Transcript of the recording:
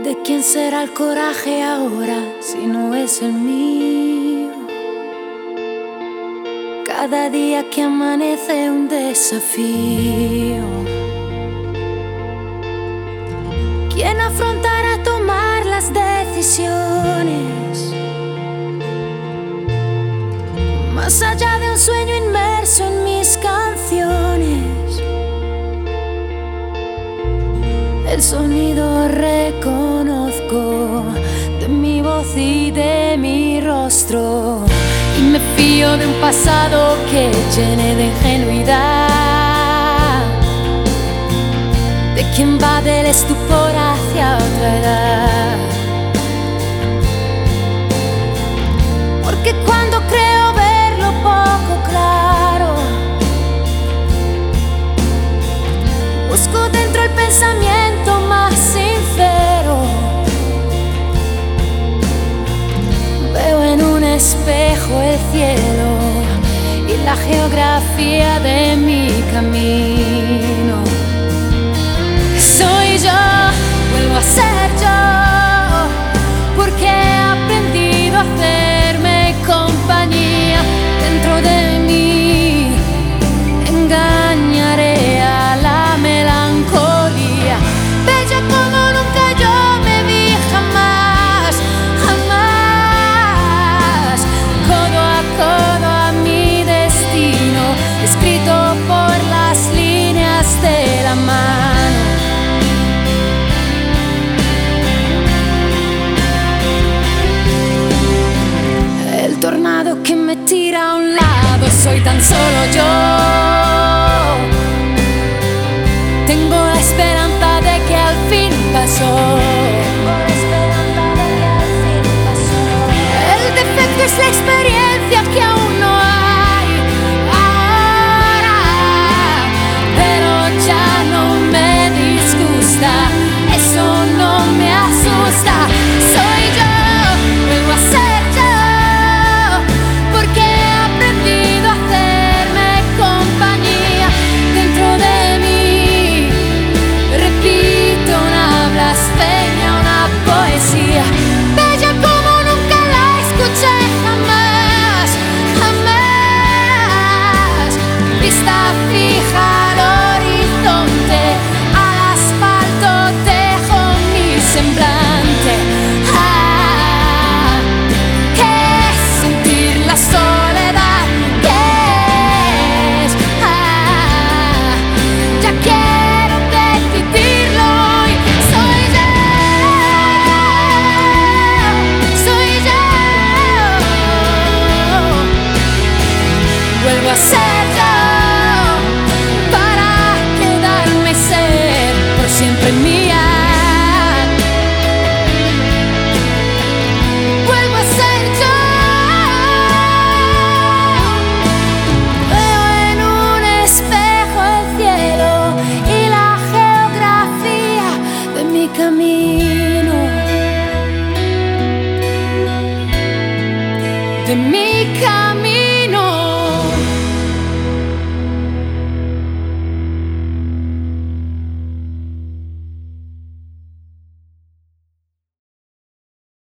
¿De quién será el coraje ahora si no es el mío? Cada día que amanece un desafío. ¿Quién afrontará tomar las decisiones? Más allá de un sueño inmerso en mis canciones, el sonido reconozco de mi voz y de mi rostro, y me fío de un pasado que llene de ingenuidad, de quien va del estupor hacia otra edad. Porque cuando creo verlo poco claro, busco dentro el pensamiento más sincero. Veo en un espejo el cielo y la geografía de mi camino. Soy yo, vuelvo a ser yo, porque he aprendido a hacerme compañía dentro de mí. Engañaré a la melancolía, bella como nunca yo me vi jamás, jamás. Codo a codo a mi destino, escrito por las líneas de la mano. El tornado que me tira a un lado soy tan solo yo. Tengo la esperanza de que al fin pasó. El defecto es la experiencia que aún no hay ahora, pero ya no me disgusta, eso no me asusta. Soy yo, vuelvo a ser yo, porque he aprendido a hacerme compañía dentro de mí. Repito una blasfemia, una poesía, bella como nunca la escuché jamás, jamás. Vista fija al horizonte, al asfalto dejo mi semblante. ¿Qué es sentir la soledad? ¿Qué es? Ya quiero decidirlo hoy. Soy yo, vuelvo a ser yo, para quedarme y ser por siempre mía. Vuelvo a ser yo. Veo en un espejo el cielo y la geografía de mi camino, de mi camino.